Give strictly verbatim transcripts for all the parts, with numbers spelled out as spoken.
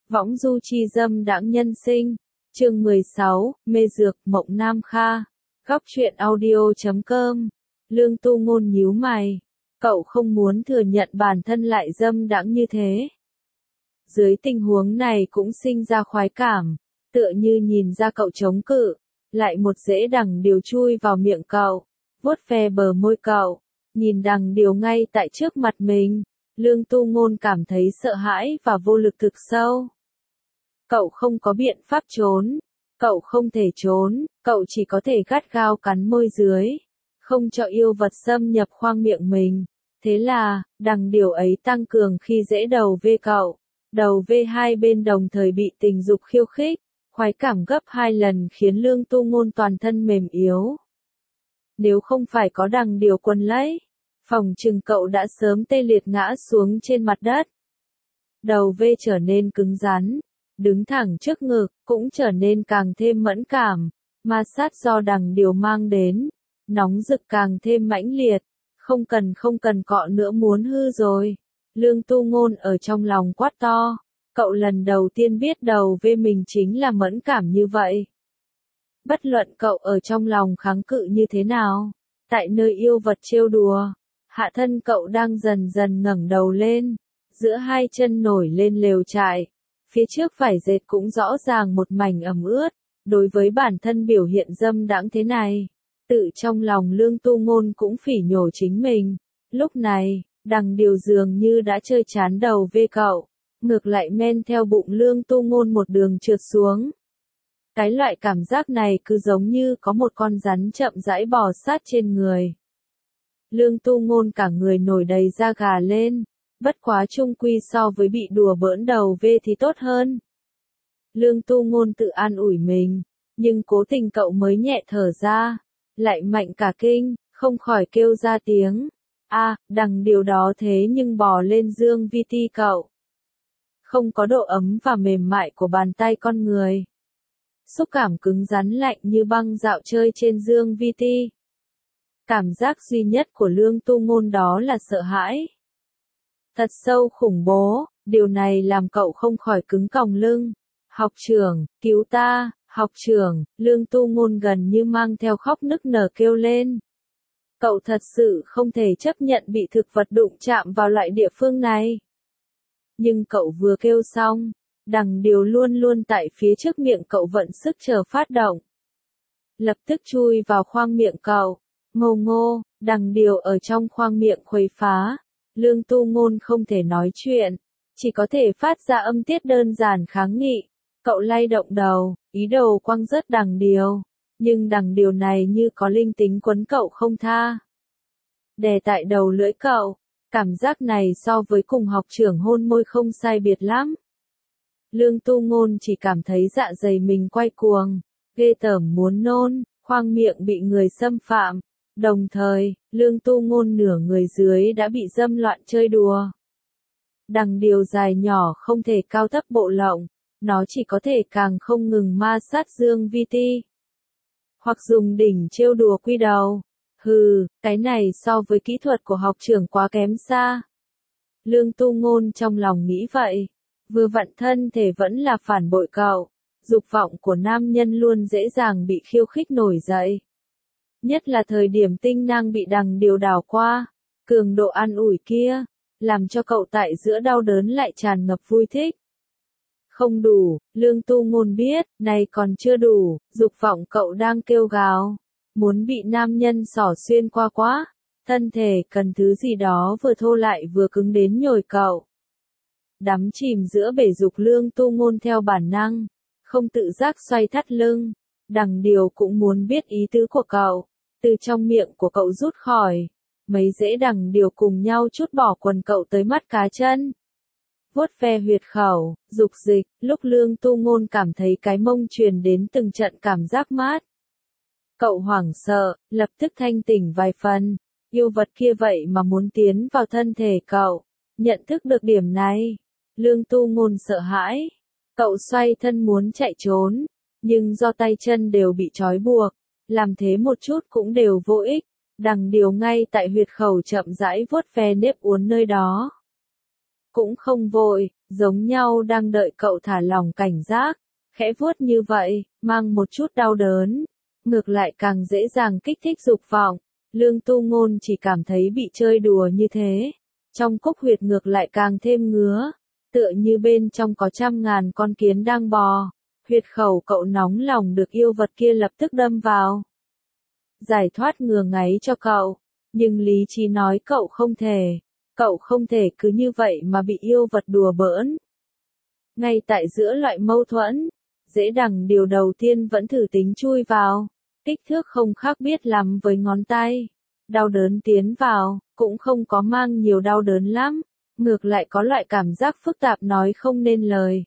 Võng du chi dâm đãng nhân sinh, chương mười sáu, mê dược, Mộng Nam Kha, góc truyện audio chấm com. Lương Tu Ngôn nhíu mày, cậu không muốn thừa nhận bản thân lại dâm đãng như thế. Dưới tình huống này cũng sinh ra khoái cảm, tựa như nhìn ra cậu chống cự, lại một rễ đằng điều chui vào miệng cậu, vuốt ve bờ môi cậu, nhìn đằng điều ngay tại trước mặt mình. Lương Tu Ngôn cảm thấy sợ hãi và vô lực thực sâu. Cậu không có biện pháp trốn, cậu không thể trốn, cậu chỉ có thể gắt gao cắn môi dưới, không cho yêu vật xâm nhập khoang miệng mình. Thế là, đằng điều ấy tăng cường khi rễ đầu vê cậu, đầu vê hai bên đồng thời bị tình dục khiêu khích, khoái cảm gấp hai lần khiến Lương Tu Ngôn toàn thân mềm yếu. Nếu không phải có đằng điều quấn lấy, phòng chừng cậu đã sớm tê liệt ngã xuống trên mặt đất. Đầu vê trở nên cứng rắn, đứng thẳng trước ngực, cũng trở nên càng thêm mẫn cảm, ma sát do đằng điều mang đến, nóng rực càng thêm mãnh liệt, không cần không cần cọ nữa muốn hư rồi. Lương Tu Ngôn ở trong lòng quát to, cậu lần đầu tiên biết đầu vê mình chính là mẫn cảm như vậy. Bất luận cậu ở trong lòng kháng cự như thế nào, tại nơi yêu vật trêu đùa, hạ thân cậu đang dần dần ngẩng đầu lên, giữa hai chân nổi lên lều trại, phía trước vải dệt cũng rõ ràng một mảnh ẩm ướt. Đối với bản thân biểu hiện dâm đãng thế này, tự trong lòng Lương Tu Ngôn cũng phỉ nhổ chính mình. Lúc này, đằng điều dường như đã chơi chán đầu vê cậu, ngược lại men theo bụng Lương Tu Ngôn một đường trượt xuống. Cái loại cảm giác này cứ giống như có một con rắn chậm rãi bò sát trên người. Lương Tu Ngôn cả người nổi đầy da gà lên, bất quá chung quy so với bị đùa bỡn đầu vê thì tốt hơn. Lương Tu Ngôn tự an ủi mình, nhưng cố tình cậu mới nhẹ thở ra, lại mạnh cả kinh, không khỏi kêu ra tiếng. A, à, đằng điều đó thế nhưng bò lên dương vi ti cậu. Không có độ ấm và mềm mại của bàn tay con người. Xúc cảm cứng rắn lạnh như băng dạo chơi trên dương vi ti. Cảm giác duy nhất của Lương Tu Ngôn đó là sợ hãi. Thật sâu khủng bố, điều này làm cậu không khỏi cứng còng lưng. Học trưởng, cứu ta, học trưởng, Lương Tu Ngôn gần như mang theo khóc nức nở kêu lên. Cậu thật sự không thể chấp nhận bị thực vật đụng chạm vào loại địa phương này. Nhưng cậu vừa kêu xong, đằng điều luôn luôn tại phía trước miệng cậu vận sức chờ phát động. Lập tức chui vào khoang miệng cậu, ngô ngô, đằng điều ở trong khoang miệng khuấy phá. Lương Tu Ngôn không thể nói chuyện, chỉ có thể phát ra âm tiết đơn giản kháng nghị. Cậu lay động đầu, ý đồ quăng rớt đằng điều, nhưng đằng điều này như có linh tính quấn cậu không tha. Đè tại đầu lưỡi cậu, cảm giác này so với cùng học trưởng hôn môi không sai biệt lắm. Lương Tu Ngôn chỉ cảm thấy dạ dày mình quay cuồng, ghê tởm muốn nôn, khoang miệng bị người xâm phạm. Đồng thời, Lương Tu Ngôn nửa người dưới đã bị dâm loạn chơi đùa. Đằng điều dài nhỏ không thể cao thấp bộ lộng, nó chỉ có thể càng không ngừng ma sát dương vi ti. Hoặc dùng đỉnh trêu đùa quy đầu. Hừ, cái này so với kỹ thuật của học trưởng quá kém xa. Lương Tu Ngôn trong lòng nghĩ vậy. Vừa vặn thân thể vẫn là phản bội cậu. Dục vọng của nam nhân luôn dễ dàng bị khiêu khích nổi dậy. Nhất là thời điểm tinh năng bị đằng điều đảo qua. Cường độ an ủi kia, làm cho cậu tại giữa đau đớn lại tràn ngập vui thích. Không đủ, Lương Tu Ngôn biết, này còn chưa đủ, dục vọng cậu đang kêu gào. Muốn bị nam nhân xỏ xuyên qua quá, thân thể cần thứ gì đó vừa thô lại vừa cứng đến nhồi cậu. Đắm chìm giữa bể dục Lương Tu Ngôn theo bản năng, không tự giác xoay thắt lưng. Đằng điều cũng muốn biết ý tứ của cậu, từ trong miệng của cậu rút khỏi. Mấy rễ đằng điều cùng nhau chút bỏ quần cậu tới mắt cá chân. Vuốt ve huyệt khẩu, dục dịch, lúc Lương Tu Ngôn cảm thấy cái mông truyền đến từng trận cảm giác mát. Cậu hoảng sợ, lập tức thanh tỉnh vài phần, yêu vật kia vậy mà muốn tiến vào thân thể cậu. Nhận thức được điểm này, Lương Tu Ngôn sợ hãi. Cậu xoay thân muốn chạy trốn, nhưng do tay chân đều bị trói buộc, làm thế một chút cũng đều vô ích. Đằng điều ngay tại huyệt khẩu chậm rãi vuốt ve nếp uốn nơi đó. Cũng không vội, giống nhau đang đợi cậu thả lòng cảnh giác, khẽ vuốt như vậy, mang một chút đau đớn, ngược lại càng dễ dàng kích thích dục vọng. Lương Tu Ngôn chỉ cảm thấy bị chơi đùa như thế, trong cúc huyệt ngược lại càng thêm ngứa, tựa như bên trong có trăm ngàn con kiến đang bò. Huyệt khẩu cậu nóng lòng được yêu vật kia lập tức đâm vào, giải thoát ngừa ngáy cho cậu, nhưng lý trí nói cậu không thể, cậu không thể cứ như vậy mà bị yêu vật đùa bỡn. Ngay tại giữa loại mâu thuẫn, dễ đằng điều đầu tiên vẫn thử tính chui vào, kích thước không khác biết lắm với ngón tay, đau đớn tiến vào, cũng không có mang nhiều đau đớn lắm, ngược lại có loại cảm giác phức tạp nói không nên lời.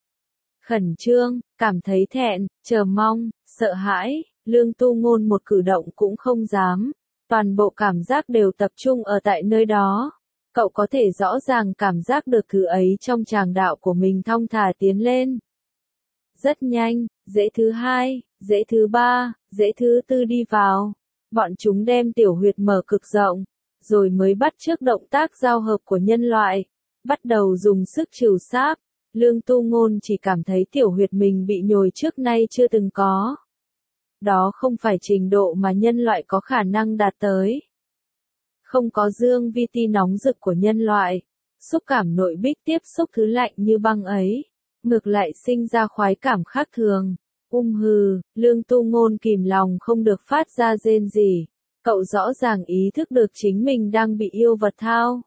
Khẩn trương, cảm thấy thẹn, chờ mong, sợ hãi, Lương Tu Ngôn một cử động cũng không dám, toàn bộ cảm giác đều tập trung ở tại nơi đó. Cậu có thể rõ ràng cảm giác được thứ ấy trong tràng đạo của mình thong thả tiến lên. Rất nhanh, dễ thứ hai, dễ thứ ba, dễ thứ tư đi vào. Bọn chúng đem tiểu huyệt mở cực rộng, rồi mới bắt chước động tác giao hợp của nhân loại, bắt đầu dùng sức trừ sáp. Lương Tu Ngôn chỉ cảm thấy tiểu huyệt mình bị nhồi trước nay chưa từng có. Đó không phải trình độ mà nhân loại có khả năng đạt tới. Không có dương vi ti nóng rực của nhân loại, xúc cảm nội bích tiếp xúc thứ lạnh như băng ấy, ngược lại sinh ra khoái cảm khác thường. Um hừ, Lương Tu Ngôn kìm lòng không được phát ra rên rỉ, cậu rõ ràng ý thức được chính mình đang bị yêu vật thao.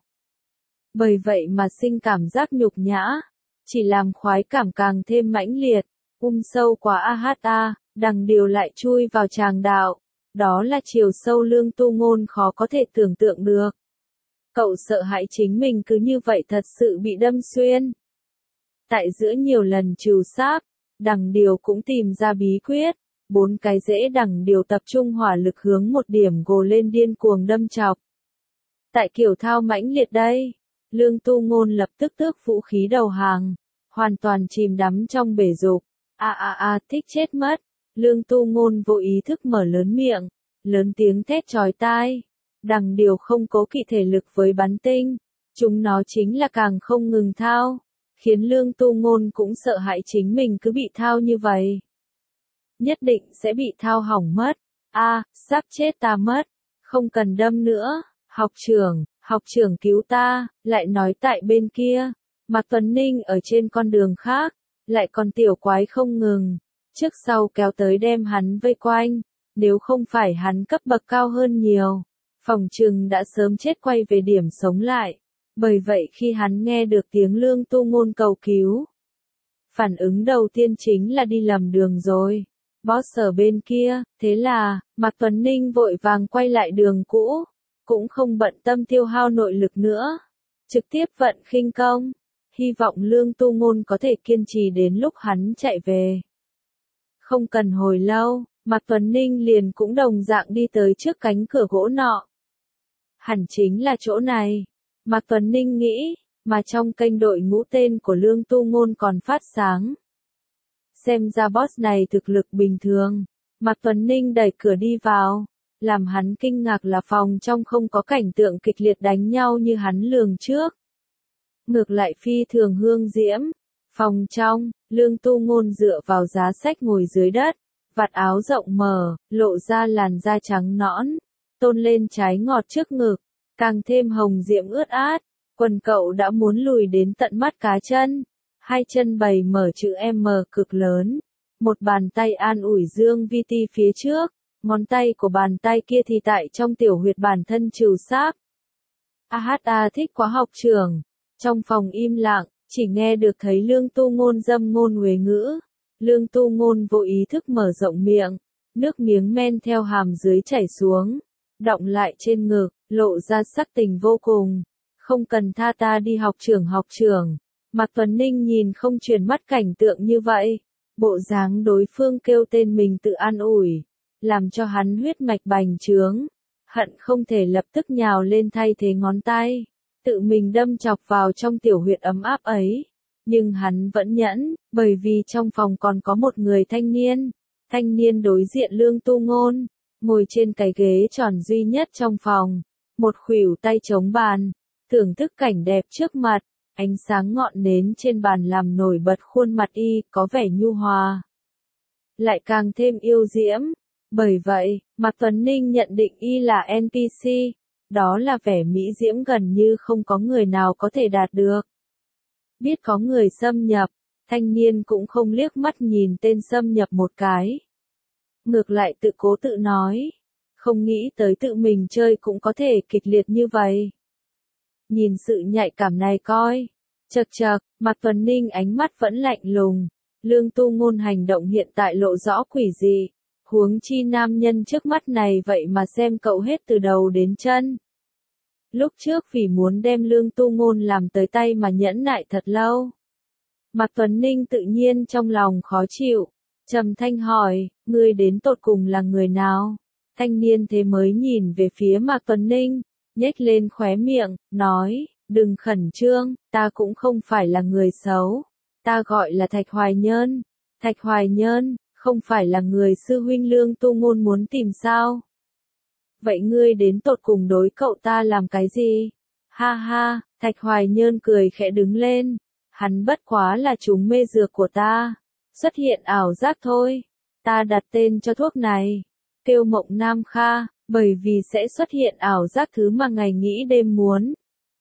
Bởi vậy mà sinh cảm giác nhục nhã, chỉ làm khoái cảm càng thêm mãnh liệt, um sâu quá a hát a, đằng điều lại chui vào tràng đạo. Đó là chiều sâu Lương Tu Ngôn khó có thể tưởng tượng được. Cậu sợ hãi chính mình cứ như vậy thật sự bị đâm xuyên. Tại giữa nhiều lần trừ sáp, đằng điều cũng tìm ra bí quyết, bốn cái rễ đằng điều tập trung hỏa lực hướng một điểm gồ lên điên cuồng đâm chọc. Tại kiểu thao mãnh liệt đây, Lương Tu Ngôn lập tức tước vũ khí đầu hàng, hoàn toàn chìm đắm trong bể dục. A a a, thích chết mất. Lương Tu Ngôn vô ý thức mở lớn miệng, lớn tiếng thét chói tai. Đằng điều không cố kỵ thể lực với bắn tinh, chúng nó chính là càng không ngừng thao, khiến Lương Tu Ngôn cũng sợ hãi chính mình cứ bị thao như vậy. Nhất định sẽ bị thao hỏng mất. A, à, sắp chết ta mất. Không cần đâm nữa. Học trưởng, học trưởng cứu ta. Lại nói tại bên kia, Mạc Tuấn Ninh ở trên con đường khác, lại còn tiểu quái không ngừng, trước sau kéo tới đem hắn vây quanh. Nếu không phải hắn cấp bậc cao hơn nhiều, phòng trừng đã sớm chết quay về điểm sống lại. Bởi vậy khi hắn nghe được tiếng Lương Tu Ngôn cầu cứu, phản ứng đầu tiên chính là đi lầm đường rồi. Boss ở bên kia, thế là, Mạc Tuấn Ninh vội vàng quay lại đường cũ, cũng không bận tâm tiêu hao nội lực nữa, trực tiếp vận khinh công, hy vọng Lương Tu Ngôn có thể kiên trì đến lúc hắn chạy về. Không cần hồi lâu, Mạc Tuấn Ninh liền cũng đồng dạng đi tới trước cánh cửa gỗ nọ. Hẳn chính là chỗ này, Mạc Tuấn Ninh nghĩ, mà trong kênh đội ngũ tên của Lương Tu Ngôn còn phát sáng. Xem ra boss này thực lực bình thường, Mạc Tuấn Ninh đẩy cửa đi vào, làm hắn kinh ngạc là phòng trong không có cảnh tượng kịch liệt đánh nhau như hắn lường trước. Ngược lại phi thường hương diễm, phòng trong, Lương Tu Ngôn dựa vào giá sách ngồi dưới đất, vạt áo rộng mở, lộ ra làn da trắng nõn, tôn lên trái ngọt trước ngực, càng thêm hồng diễm ướt át, quần cậu đã muốn lùi đến tận mắt cá chân. Hai chân bày mở chữ M cực lớn, một bàn tay an ủi Dương Vi Ti phía trước, ngón tay của bàn tay kia thì tại trong tiểu huyệt bản thân trừ sáp. A hát a thích quá học trưởng. Trong phòng im lặng, chỉ nghe được thấy Lương Tu Ngôn dâm ngôn huế ngữ. Lương Tu Ngôn vô ý thức mở rộng miệng, nước miếng men theo hàm dưới chảy xuống, đọng lại trên ngực, lộ ra sắc tình vô cùng. Không cần tha ta đi học trưởng học trưởng. Mạc Tuấn Ninh nhìn không chuyển mắt cảnh tượng như vậy, bộ dáng đối phương kêu tên mình tự an ủi, làm cho hắn huyết mạch bành trướng, hận không thể lập tức nhào lên thay thế ngón tay, tự mình đâm chọc vào trong tiểu huyệt ấm áp ấy. Nhưng hắn vẫn nhẫn, bởi vì trong phòng còn có một người thanh niên, thanh niên đối diện Lương Tu Ngôn, ngồi trên cái ghế tròn duy nhất trong phòng, một khuỷu tay chống bàn, thưởng thức cảnh đẹp trước mặt. Ánh sáng ngọn nến trên bàn làm nổi bật khuôn mặt y, có vẻ nhu hòa, lại càng thêm yêu diễm. Bởi vậy, Mạc Tuấn Ninh nhận định y là en pê xê, đó là vẻ mỹ diễm gần như không có người nào có thể đạt được. Biết có người xâm nhập, thanh niên cũng không liếc mắt nhìn tên xâm nhập một cái. Ngược lại tự cố tự nói, không nghĩ tới tự mình chơi cũng có thể kịch liệt như vậy. Nhìn sự nhạy cảm này coi, chật chật, Mạc Tuấn Ninh ánh mắt vẫn lạnh lùng, Lương Tu Ngôn hành động hiện tại lộ rõ quỷ dị, huống chi nam nhân trước mắt này vậy mà xem cậu hết từ đầu đến chân. Lúc trước vì muốn đem Lương Tu Ngôn làm tới tay mà nhẫn nại thật lâu. Mạc Tuấn Ninh tự nhiên trong lòng khó chịu, trầm thanh hỏi, ngươi đến tột cùng là người nào? Thanh niên thế mới nhìn về phía Mạc Tuấn Ninh, nhếch lên khóe miệng, nói, đừng khẩn trương, ta cũng không phải là người xấu, ta gọi là Thạch Hoài Nhơn. Thạch Hoài Nhơn, không phải là người sư huynh Lương Tu Ngôn muốn tìm sao? Vậy ngươi đến tột cùng đối cậu ta làm cái gì? Ha ha, Thạch Hoài Nhơn cười khẽ đứng lên, hắn bất quá là trúng mê dược của ta, xuất hiện ảo giác thôi. Ta đặt tên cho thuốc này, Tiêu Mộng Nam Kha, bởi vì sẽ xuất hiện ảo giác thứ mà ngày nghĩ đêm muốn.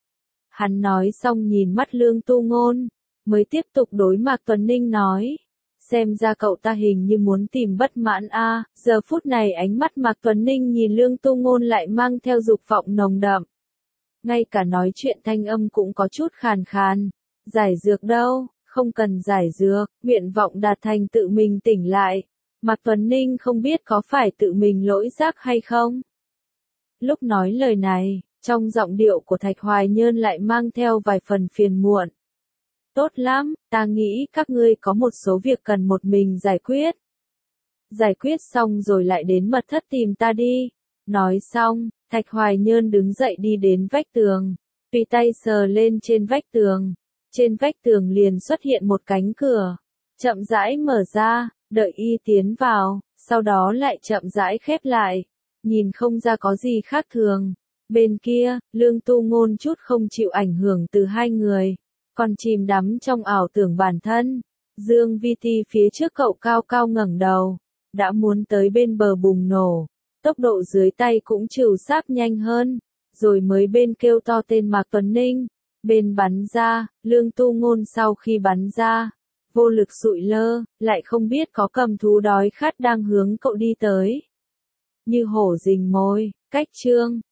Hắn nói xong nhìn mắt Lương Tu Ngôn, mới tiếp tục đối Mạc Tuấn Ninh nói, xem ra cậu ta hình như muốn tìm bất mãn a. À. Giờ phút này ánh mắt Mạc Tuấn Ninh nhìn Lương Tu Ngôn lại mang theo dục vọng nồng đậm. Ngay cả nói chuyện thanh âm cũng có chút khàn khàn. Giải dược đâu, không cần giải dược, nguyện vọng đạt thành tự mình tỉnh lại. Mạc Tuấn Ninh không biết có phải tự mình lỗi giác hay không. Lúc nói lời này, trong giọng điệu của Thạch Hoài Nhơn lại mang theo vài phần phiền muộn. Tốt lắm, ta nghĩ các ngươi có một số việc cần một mình giải quyết. Giải quyết xong rồi lại đến mật thất tìm ta đi. Nói xong, Thạch Hoài Nhơn đứng dậy đi đến vách tường, tùy tay sờ lên trên vách tường. Trên vách tường liền xuất hiện một cánh cửa, chậm rãi mở ra, đợi y tiến vào, sau đó lại chậm rãi khép lại. Nhìn không ra có gì khác thường. Bên kia, Lương Tu Ngôn chút không chịu ảnh hưởng từ hai người, còn chìm đắm trong ảo tưởng bản thân. Dương Vi Ti phía trước cậu cao cao ngẩng đầu, đã muốn tới bên bờ bùng nổ, tốc độ dưới tay cũng trừu sáp nhanh hơn, rồi mới bên kêu to tên Mạc Tuấn Ninh, bên bắn ra. Lương Tu Ngôn sau khi bắn ra, vô lực sụi lơ, lại không biết có cầm thú đói khát đang hướng cậu đi tới. Như hổ rình mồi, cách chương